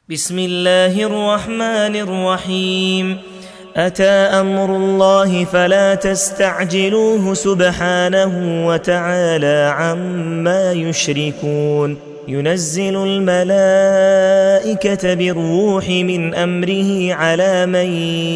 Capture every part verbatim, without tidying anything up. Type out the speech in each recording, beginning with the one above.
بسم الله الرحمن الرحيم. أتى أمر الله فلا تستعجلوه سبحانه وتعالى عما يشركون. ينزل الملائكة بالروح من أمره على من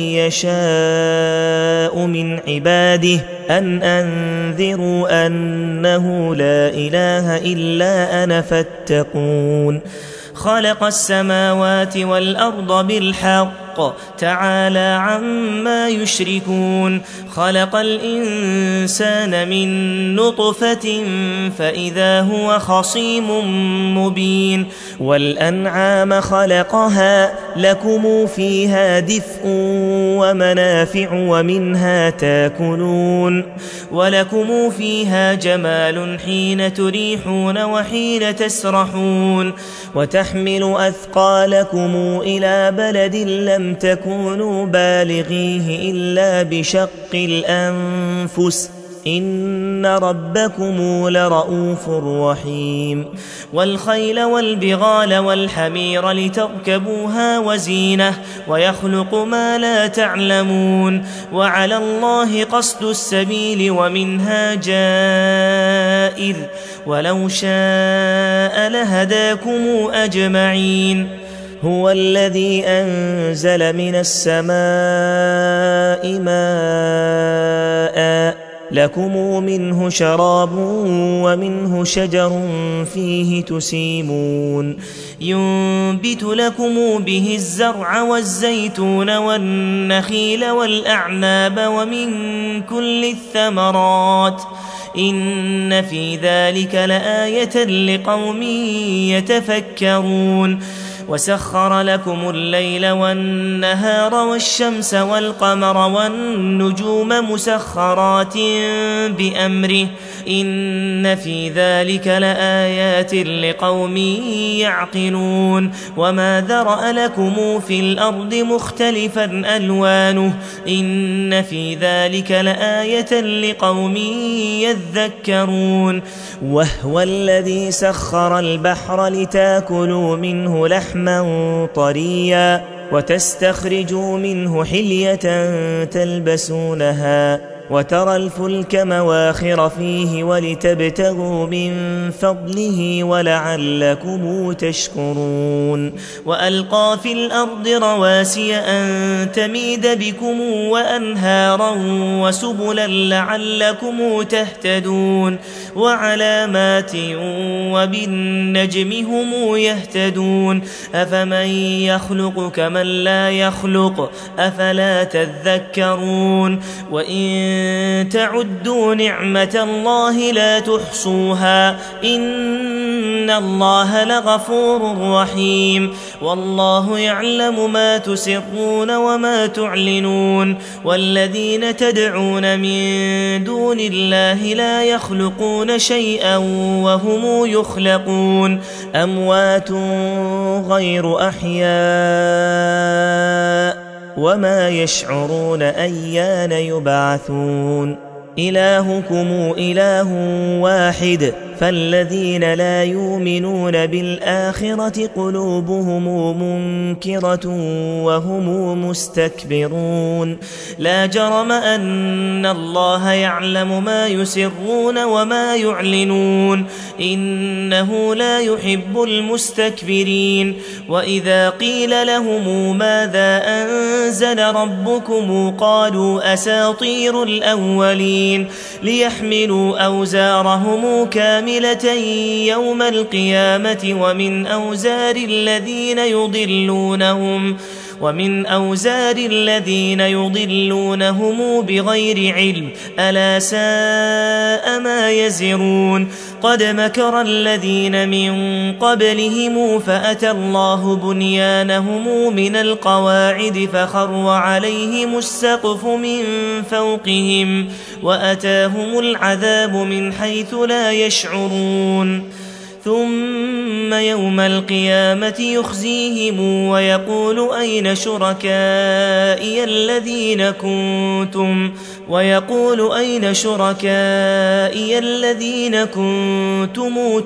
يشاء من عباده أن أنذروا أنه لا إله إلا أنا فاتقون. خلق السماوات والأرض بالحق تعالى عما يشركون. خلق الإنسان من نطفة فإذا هو خصيم مبين. والأنعام خلقها لكم فيها دفء ومنافع ومنها تاكلون ولكم فيها جمال حين تريحون وحين تسرحون وتحمل أثقالكم إلى بلد لم تكونوا بالغيه إلا بشق الأنفس إن ربكم لرؤوف رحيم. والخيل والبغال والحمير لتركبوها وزينة ويخلق ما لا تعلمون. وعلى الله قصد السبيل ومنها جائر ولو شاء لهداكم أجمعين. هو الذي أنزل من السماء ماء لكم منه شراب ومنه شجر فيه تسيمون. ينبت لكم به الزرع والزيتون والنخيل والأعناب ومن كل الثمرات إن في ذلك لآية لقوم يتفكرون. وسخر لكم الليل والنهار والشمس والقمر والنجوم مسخرات بأمره إن في ذلك لآيات لقوم يعقلون. وما ذرأ لكم في الأرض مختلفا ألوانه إن في ذلك لآية لقوم يذكرون. وهو الذي سخر البحر لتاكلوا منه لحما طريا وتستخرجوا منه حلية تلبسونها وترى الفلك مواخر فيه ولتبتغوا من فضله ولعلكم تشكرون. وألقى في الأرض رواسي أن تميد بكم وأنهارا وسبلا لعلكم تهتدون. وعلامات وبالنجم هم يهتدون. أفمن يخلق كمن لا يخلق أفلا تذكرون. وإن تعدوا نعمة الله لا تحصوها إن الله لغفور رحيم. والله يعلم ما تسرون وما تعلنون. والذين تدعون من دون الله لا يخلقون شيئا وهم يخلقون أموات غير أحياء وما يشعرون أيان يبعثون. إلهكم إله واحد فالذين لا يؤمنون بالآخرة قلوبهم منكرة وهم مستكبرون. لا جرم أن الله يعلم ما يسرون وما يعلنون إنه لا يحب المستكبرين. وإذا قيل لهم ماذا أنزل ربكم قالوا أساطير الأولين ليحملوا أوزارهم كاملة يوم القيامة ومن أوزار الذين يضلونهم ومن أوزار الذين يضلونهم بغير علم ألا ساء ما يزرون. قد مكر الذين من قبلهم فأتى الله بنيانهم من القواعد فخر عليهم السقف من فوقهم وأتاهم العذاب من حيث لا يشعرون. ثم يوم القيامة يخزيهم ويقول أين شركائي الذين كنتم ويقول أين شركائي الذين كنتم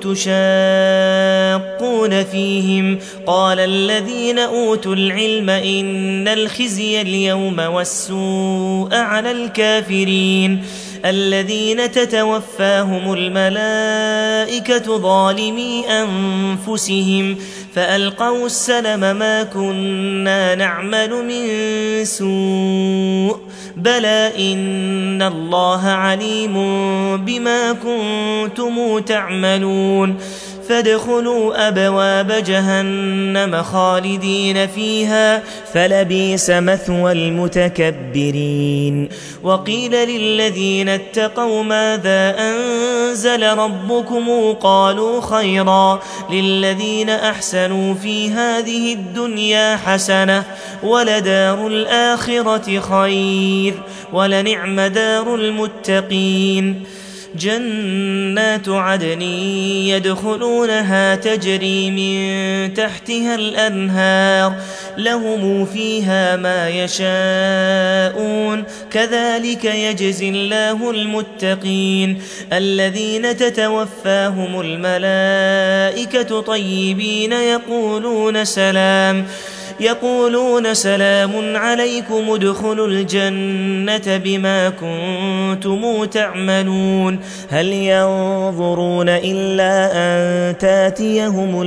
تشاقون فيهم قال الذين أوتوا العلم إن الخزي اليوم والسوء على الكافرين الذين تتوفاهم الملائكة ظالمي أنفسهم فألقوا السلم ما كنا نعمل من سوء بلى إن الله عليم بما كنتم تعملون فادخلوا أبواب جهنم خالدين فيها فلبئس مثوى المتكبرين وقيل للذين اتقوا ماذا أنزل ربكم قالوا خيرا للذين أحسنوا في هذه الدنيا حسنة ولدار الآخرة خير ولنعم دار المتقين جنات عدن يدخلونها تجري من تحتها الأنهار لهم فيها ما يشاءون كذلك يجزي الله المتقين الذين تتوفاهم الملائكة طيبين يقولون سلام يقولون سلام عليكم ادخلوا الجنة بما كنتم تعملون هل ينظرون إلا أن تاتيهم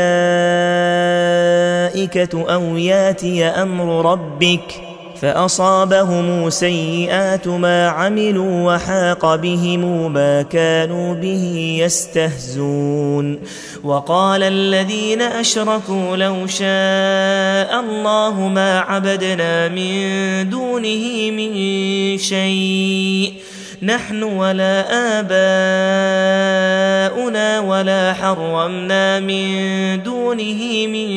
الملائكة أو ياتي أمر ربك فأصابهم سيئات ما عملوا وحاق بهم ما كانوا به يستهزون وقال الذين أشركوا لو شاء الله ما عبدنا من دونه من شيء نحن ولا آباؤنا ولا حرمنا من دونه من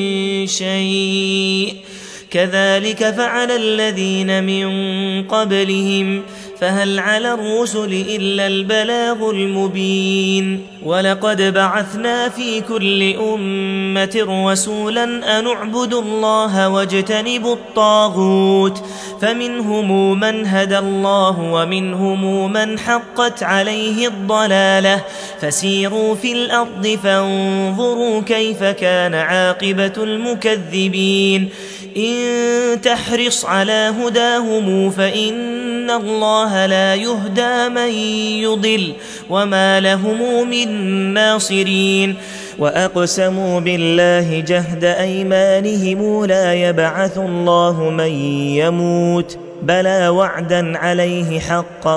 شيء كذلك فعل الذين من قبلهم فهل على الرسل إلا البلاغ المبين ولقد بعثنا في كل أمة رسولا أن اعبدوا الله واجتنبوا الطاغوت فمنهم من هدى الله ومنهم من حقت عليه الضلالة فسيروا في الأرض فانظروا كيف كان عاقبة المكذبين إن تحرص على هداهم فإن الله لا يهدى من يضل وما لهم من ناصرين وأقسموا بالله جهد أيمانهم لا يبعث الله من يموت بلى وعدا عليه حقا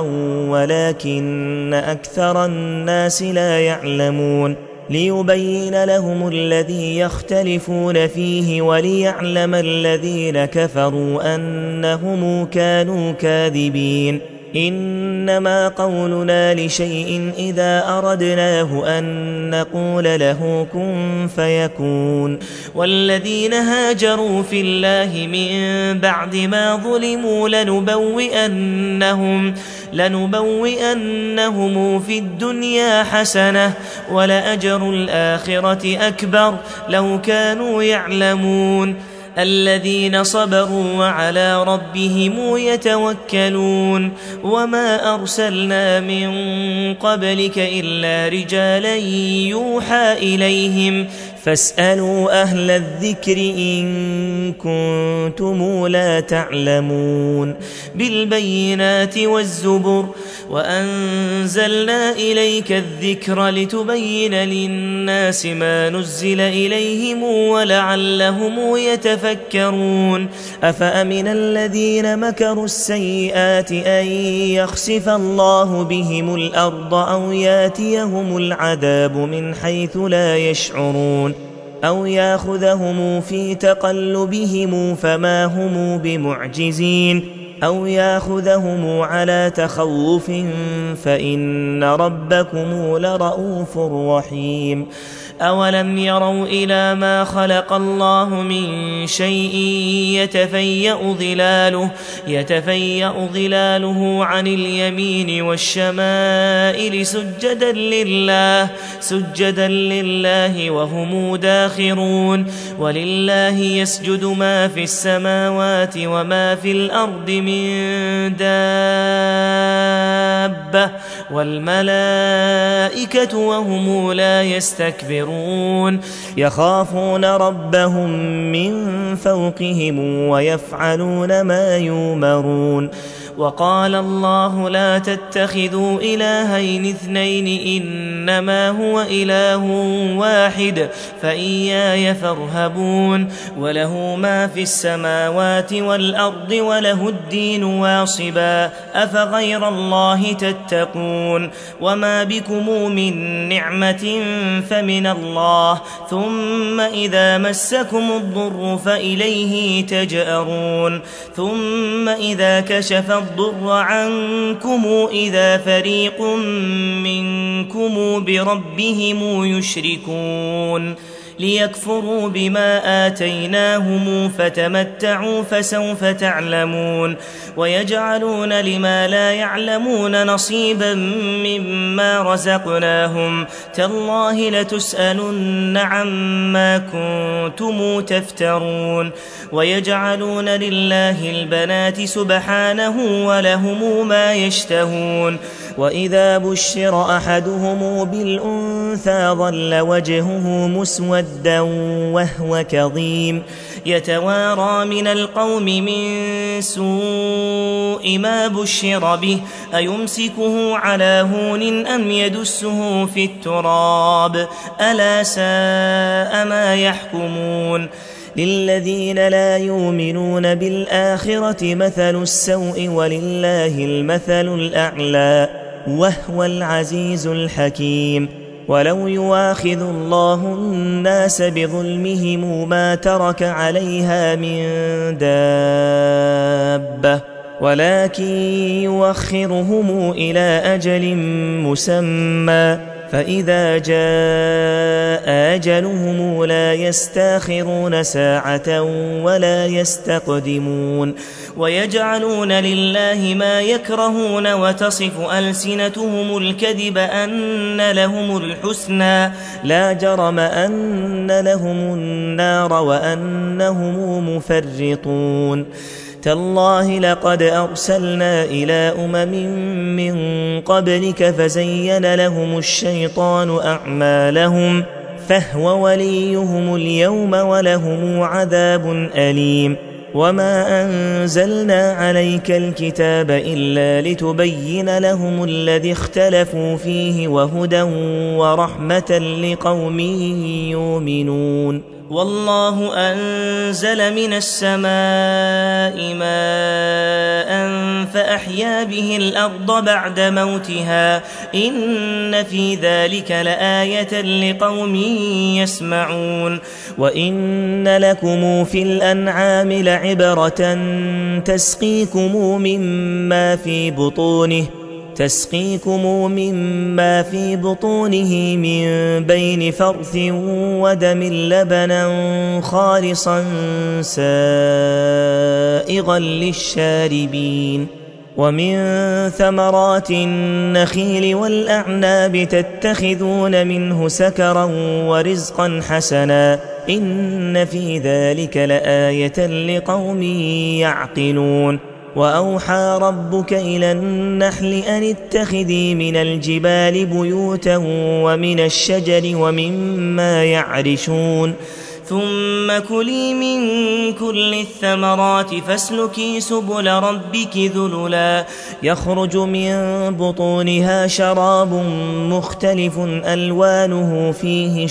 ولكن أكثر الناس لا يعلمون ليبين لهم الذي يختلفون فيه وليعلم الذين كفروا أنهم كانوا كاذبين إنما قولنا لشيء إذا أردناه أن نقول له كن فيكون والذين هاجروا في الله من بعد ما ظلموا لنبوئنهم لنبوئنهم في الدنيا حسنة ولأجر الآخرة أكبر لو كانوا يعلمون الذين صبروا وعلى ربهم يتوكلون وما أرسلنا من قبلك إلا رجالا يوحى إليهم فاسألوا أهل الذكر إن كنتم لا تعلمون بالبينات والزبر وأنزلنا إليك الذكر لتبين للناس ما نزل إليهم ولعلهم يتفكرون أفأمن الذين مكروا السيئات أن يخسف الله بهم الأرض أو ياتيهم العذاب من حيث لا يشعرون أو ياخذهم في تقلبهم فما هم بمعجزين أو ياخذهم على تخوف فإن ربكم لرؤوف رحيم أولم يروا إلى ما خلق الله من شيء يتفيأ ظلاله, يتفيأ ظلاله عن اليمين والشمائل سجدا لله, سجدا لله وهم داخرون. ولله يسجد ما في السماوات وما في الأرض من دابة والملائكة وهم لا يستكبرون يخافون ربهم من فوقهم ويفعلون ما يؤمرون. وقال الله لا تتخذوا إلهين اثنين إنما هو إله واحد فإياي فارهبون. وله ما في السماوات والأرض وله الدين واصبا أفغير الله تتقون. وما بكم من نعمة فمن الله ثم إذا مسكم الضر فإليه تجأرون. ثم إذا كشف الضر عنكم إذا فريق منكم بربهم يشركون ليكفروا بما آتيناهم فتمتعوا فسوف تعلمون. ويجعلون لما لا يعلمون نصيبا مما رزقناهم تالله لتسألن عما كنتم تفترون. ويجعلون لله البنات سبحانه ولهم ما يشتهون. وإذا بشر أحدهم بالأنثى ظل وجهه مسودا وهو كظيم يتوارى من القوم من سوء ما بشر به أيمسكه على هون أم يدسه في التراب ألا ساء ما يحكمون. للذين لا يؤمنون بالآخرة مثل السوء ولله المثل الأعلى وهو العزيز الحكيم. ولو يواخذ الله الناس بظلمهم ما ترك عليها من دابة ولكن يوخرهم إلى أجل مسمى فإذا جاء أجلهم لا يستاخرون ساعة ولا يستقدمون. ويجعلون لله ما يكرهون وتصف ألسنتهم الكذب أن لهم الحسنى لا جرم أن لهم النار وأنهم مفرطون. تالله لقد أرسلنا إلى أمم من قبلك فزين لهم الشيطان أعمالهم فهو وليهم اليوم ولهم عذاب أليم. وما أنزلنا عليك الكتاب إلا لتبين لهم الذي اختلفوا فيه وهدى ورحمة لقوم يؤمنون. والله أنزل من السماء ماء فأحيا به الأرض بعد موتها إن في ذلك لآية لقوم يسمعون. وإن لكم في الأنعام لعبرة تسقيكم مما في بطونه تسقيكم مما في بطونه من بين فرث ودم لبنا خالصا سائغا للشاربين. ومن ثمرات النخيل والأعناب تتخذون منه سكرا ورزقا حسنا إن في ذلك لآية لقوم يعقلون. وأوحى ربك إلى النحل أن اتخذي من الجبال بيوتا ومن الشجر ومما يعرشون ثم كلي من كل الثمرات فاسلكي سبل ربك ذللا يخرج من بطونها شراب مختلف ألوانه فيه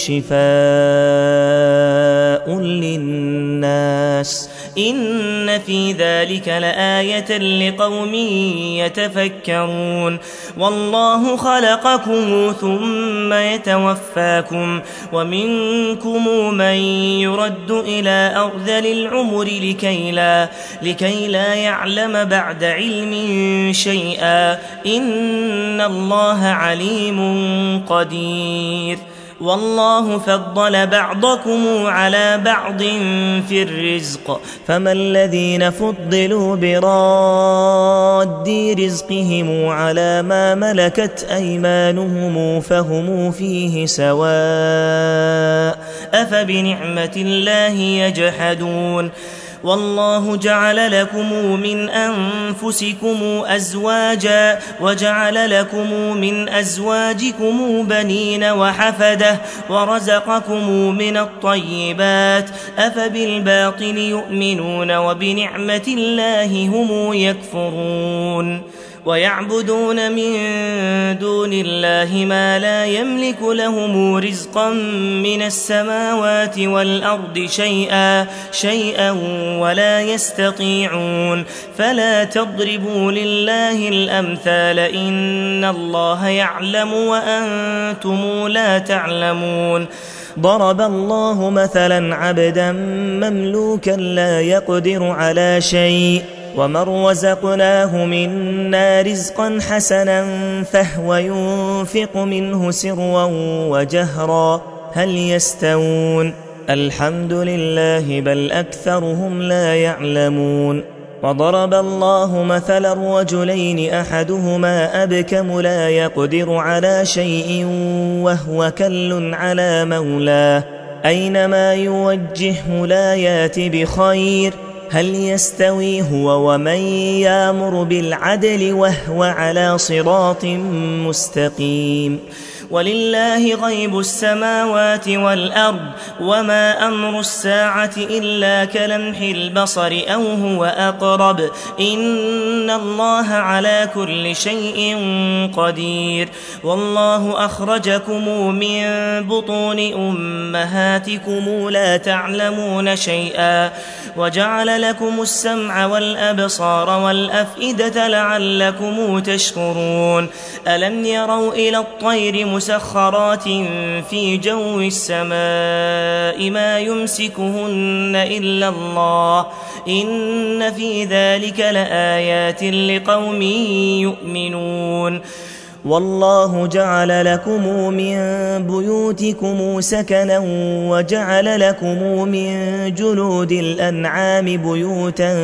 شفاء للناس إن في ذلك لآية لقوم يتفكرون. والله خلقكم ثم يتوفاكم ومنكم من يرد إلى أرذل العمر لكي لا, لكي لا يعلم بعد علم شيئا إن الله عليم قدير. والله فضل بعضكم على بعض في الرزق فما الذين فضلوا براد رزقهم على ما ملكت أيمانهم فهم فيه سواء أفبنعمة الله يجحدون والله جعل لكم من أنفسكم أزواجا وجعل لكم من أزواجكم بنين وحفدة ورزقكم من الطيبات أفبالباطل يؤمنون وبنعمة الله هم يكفرون ويعبدون من دون الله ما لا يملك لهم رزقا من السماوات والأرض شيئا شيئا ولا يستطيعون فلا تضربوا لله الأمثال إن الله يعلم وأنتم لا تعلمون ضرب الله مثلا عبدا مملوكا لا يقدر على شيء ومن رزقناه منا رزقا حسنا فهو ينفق منه سرا وجهرا هل يستوون الحمد لله بل أكثرهم لا يعلمون وضرب الله مثلا رجلين أحدهما أبكم لا يقدر على شيء وهو كل على مولاه أينما يوجهه لا يات بخير هل يستوي هو ومن يأمر بالعدل وهو على صراط مستقيم ولله غيب السماوات والأرض وما أمر الساعة إلا كلمح البصر أو هو أقرب إن الله على كل شيء قدير والله أخرجكم من بطون أمهاتكم لا تعلمون شيئا وجعل لكم السمع والأبصار والأفئدة لعلكم تشكرون ألم يروا إلى الطير مسخرات في جو السماء ما يمسكهن إلا الله إن في ذلك لآيات لقوم يؤمنون والله جعل لكم من بيوتكم سكنا وجعل لكم من جلود الأنعام بيوتا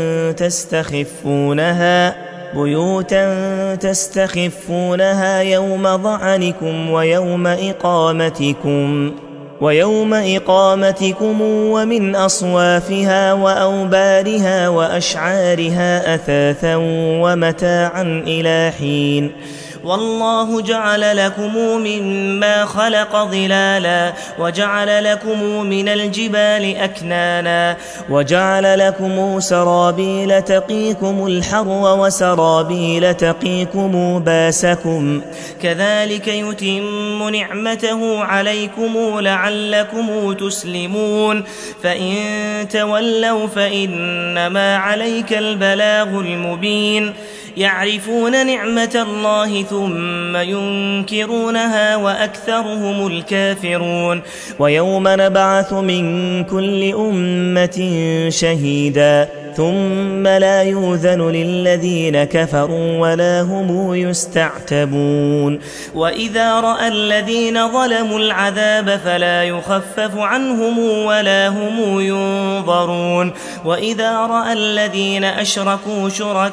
تستخفونها بيوتا تستخفونها يوم ظعنكم ويوم إقامتكم ويوم إقامتكم ومن أصوافها وأوبارها وأشعارها أثاثا ومتاعا إلى حين والله جعل لكم مما خلق ظلالا وجعل لكم من الجبال أكنانا وجعل لكم سرابيل تقيكم الحر وسرابيل تقيكم باسكم كذلك يتم نعمته عليكم لعلكم تسلمون فإن تولوا فإنما عليك البلاغ المبين يعرفون نعمة الله ثم ينكرونها وأكثرهم الكافرون ويوم نبعث من كل أمة شهيدا ثم لا يؤذن للذين كفروا ولا هم يستعتبون وإذا رأى الذين ظلموا العذاب فلا يخفف عنهم ولا هم ينظرون وإذا رأى الذين أشركوا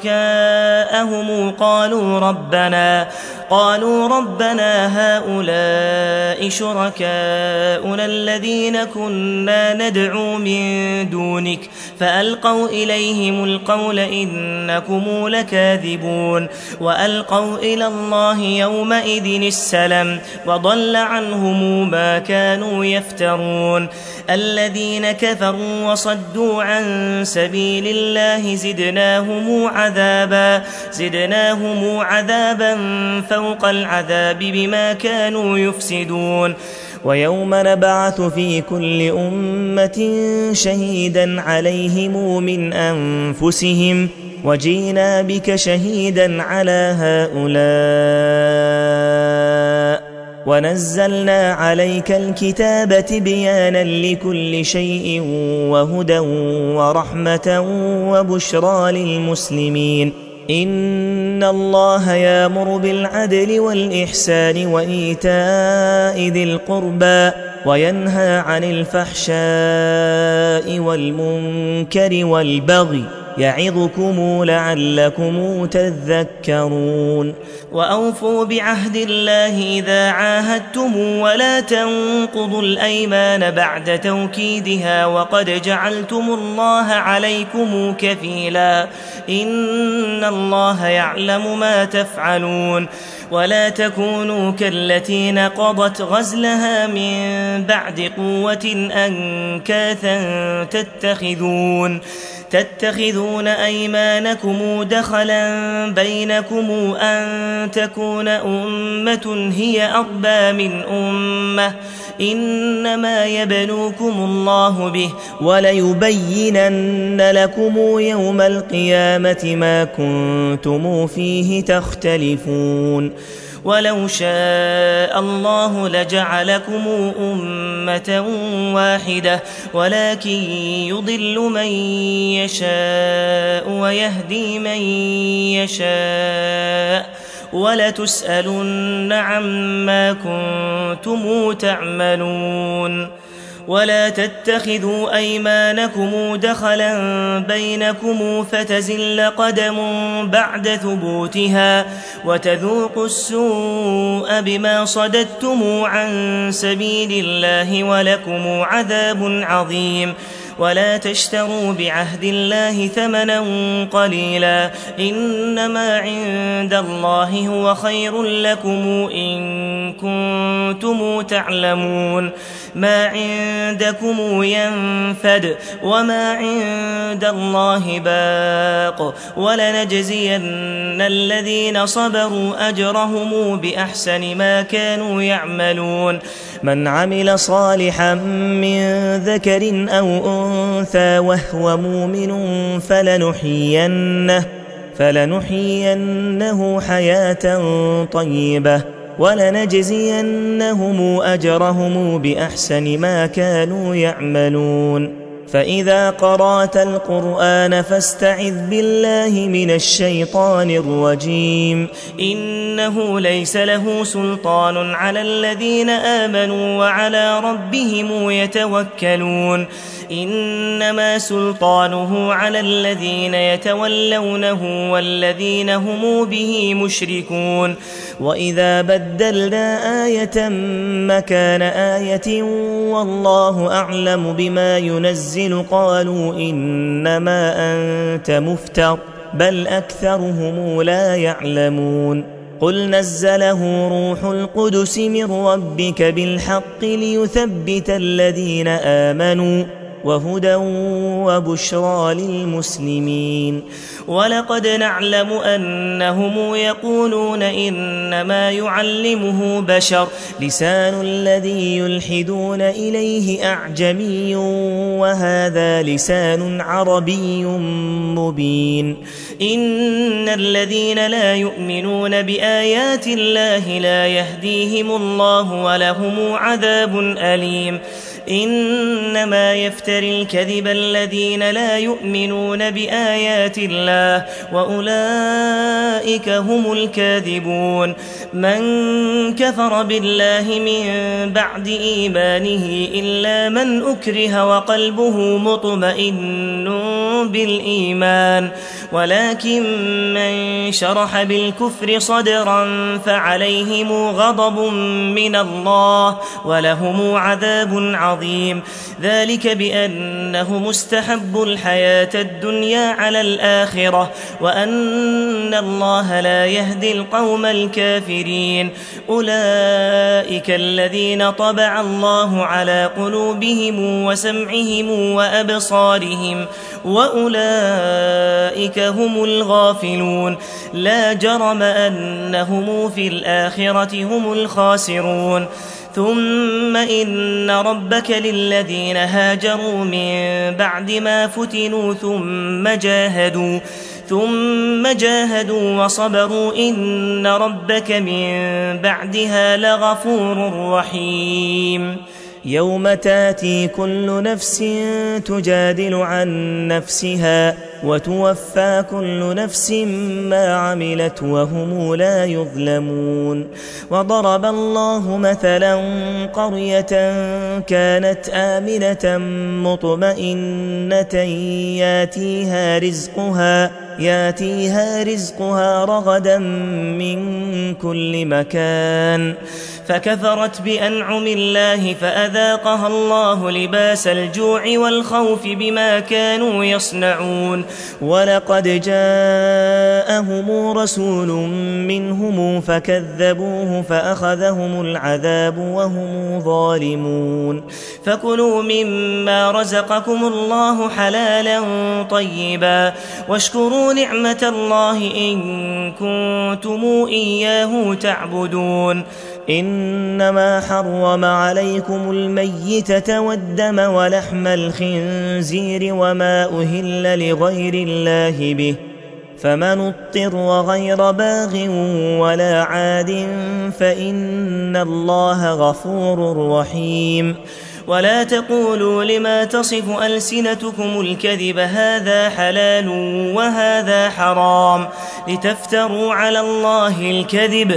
شركاءهم قالوا ربنا قالوا ربنا هؤلاء شركاؤنا الذين كنا ندعو من دونك فألقوا إليهم القول إنكم لكاذبون وألقوا إلى الله يومئذ السلام وضل عنهم ما كانوا يفترون الذين كفروا وصدوا عن سبيل الله زدناهم عذابا زدناهم عذابا فوق العذاب بما كانوا يفسدون ويوم نبعث في كل أمة شهيدا عليهم من أنفسهم وجينا بك شهيدا على هؤلاء ونزلنا عليك الكتاب تبيانا لكل شيء وهدى ورحمة وبشرى للمسلمين إن الله يأمر بالعدل والإحسان وإيتاء ذي القربى وينهى عن الفحشاء والمنكر والبغي يعظكم لعلكم تذكرون وأوفوا بعهد الله إذا عاهدتم ولا تنقضوا الأيمان بعد توكيدها وقد جعلتم الله عليكم كفيلا إن الله يعلم ما تفعلون ولا تكونوا كالتي نقضت غزلها من بعد قوة أنكاثا تتخذون تتخذون أيمانكم دخلا بينكم أن تكون أمة هي أربى من أمة إنما يبلوكم الله به وليبينن لكم يوم القيامة ما كنتم فيه تختلفون ولو شاء الله لجعلكم أمة واحدة ولكن يضل من يشاء ويهدي من يشاء ولتسألن عما كنتم تعملون ولا تتخذوا أيمانكم دخلا بينكم فتزل قدم بعد ثبوتها وتذوقوا السوء بما صددتم عن سبيل الله ولكم عذاب عظيم ولا تشتروا بعهد الله ثمنا قليلا إنما عند الله هو خير لكم إن كنتم تعلمون ما عندكم ينفد وما عند الله باق ولنجزين الذين صبروا أجرهم بأحسن ما كانوا يعملون من عمل صالحا من ذكر أو أنثى وهو مؤمن فلنحيينه, فلنحيينه حياة طيبة ولنجزينهم أجرهم بأحسن ما كانوا يعملون فإذا قرأت القرآن فاستعذ بالله من الشيطان الرجيم إنه ليس له سلطان على الذين آمنوا وعلى ربهم يتوكلون إنما سلطانه على الذين يتولونه والذين هم به مشركون وإذا بدلنا آية مكان آية والله أعلم بما ينزل قالوا إنما أنت مفتر بل أكثرهم لا يعلمون قل نزله روح القدس من ربك بالحق ليثبت الذين آمنوا وهدى وبشرى للمسلمين ولقد نعلم أنهم يقولون إنما يعلمه بشر لسان الذي يلحدون إليه أعجمي وهذا لسان عربي مبين إن الذين لا يؤمنون بآيات الله لا يهديهم الله ولهم عذاب أليم إنما يفتري الكذب الذين لا يؤمنون بآيات الله وأولئك هم الكاذبون من كفر بالله من بعد إيمانه إلا من أكره وقلبه مطمئن بالإيمان ولكن من شرح بالكفر صدرا فعليهم غضب من الله ولهم عذاب عظيم ذلك بأنهم استحبوا الحياة الدنيا على الآخرة وأن الله لا يهدي القوم الكافرين أولئك الذين طبع الله على قلوبهم وسمعهم وأبصارهم وأولئك هم الغافلون لا جرم أنهم في الآخرة هم الخاسرون ثم إن ربك للذين هاجروا من بعد ما فتنوا ثم جاهدوا ثم جاهدوا وصبروا إن ربك من بعدها لغفور رحيم يوم تاتي كل نفس تجادل عن نفسها وتوفى كل نفس ما عملت وهم لا يظلمون. وضرب الله مثلا قرية كانت آمنة مطمئنة ياتيها رزقها ياتيها رزقها رغدا من كل مكان فكفرت بأنعم الله فأذاقها الله لباس الجوع والخوف بما كانوا يصنعون. ولقد جاءهم رسول منهم فكذبوه فأخذهم العذاب وهم ظالمون. فكلوا مما رزقكم الله حلالا طيبا واشكروا نعمة الله إن كنتم إياه تعبدون. إنما حرم عليكم الميتة والدم ولحم الخنزير وما أهل لغير الله به فمن اضطر غير باغ ولا عاد فإن الله غفور رحيم. ولا تقولوا لما تصف ألسنتكم الكذب هذا حلال وهذا حرام لتفتروا على الله الكذب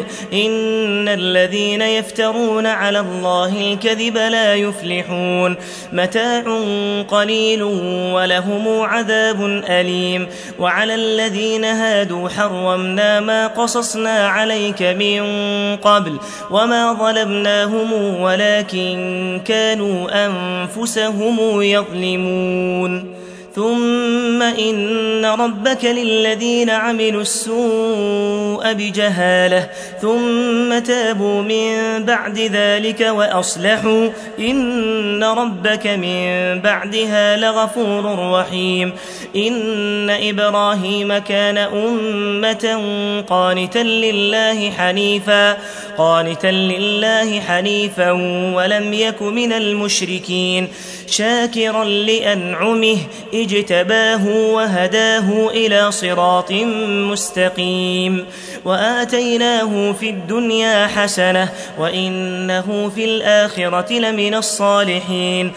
إن الذين يفترون على الله الكذب لا يفلحون. متاع قليل ولهم عذاب أليم. وعلى الذين هادوا حرمنا ما قصصنا عليك من قبل وما ظلمناهم ولكن كانوا أنفسهم يظلمون. ثم إن ربك للذين عملوا السوء بجهالة ثم تابوا من بعد ذلك وأصلحوا إن ربك من بعدها لغفور رحيم. إن إبراهيم كان أمة قانتا لله حنيفا قانتا لله حنيفا ولم يك من المشركين شاكرا لأنعمه اجتباه وهداه إلى صراط مستقيم. وآتيناه في الدنيا حسنة وإنه في الآخرة لمن الصالحين.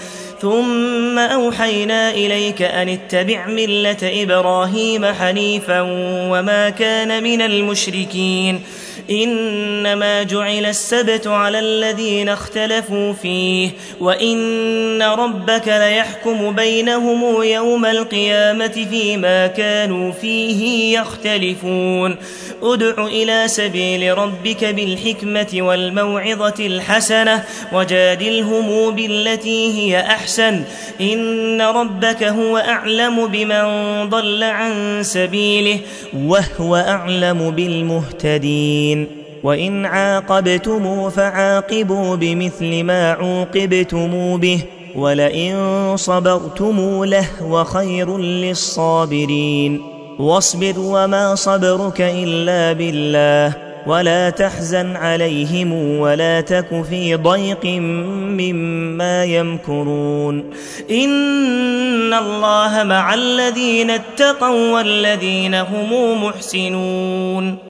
ثم أوحينا إليك أن اتبع ملة إبراهيم حنيفا وما كان من المشركين. إنما جعل السبت على الذين اختلفوا فيه وإن ربك ليحكم بينهم يوم القيامة فيما كانوا فيه يختلفون. ادع إلى سبيل ربك بالحكمة والموعظة الحسنة وجادلهم بالتي هي أحسن إن ربك هو أعلم بمن ضل عن سبيله وهو أعلم بالمهتدين. وإن عاقبتم فعاقبوا بمثل ما عوقبتم به ولئن صبرتم لهو خير للصابرين. واصبر وما صبرك إلا بالله ولا تحزن عليهم ولا تك في ضيق مما يمكرون. إن الله مع الذين اتقوا والذين هم محسنون.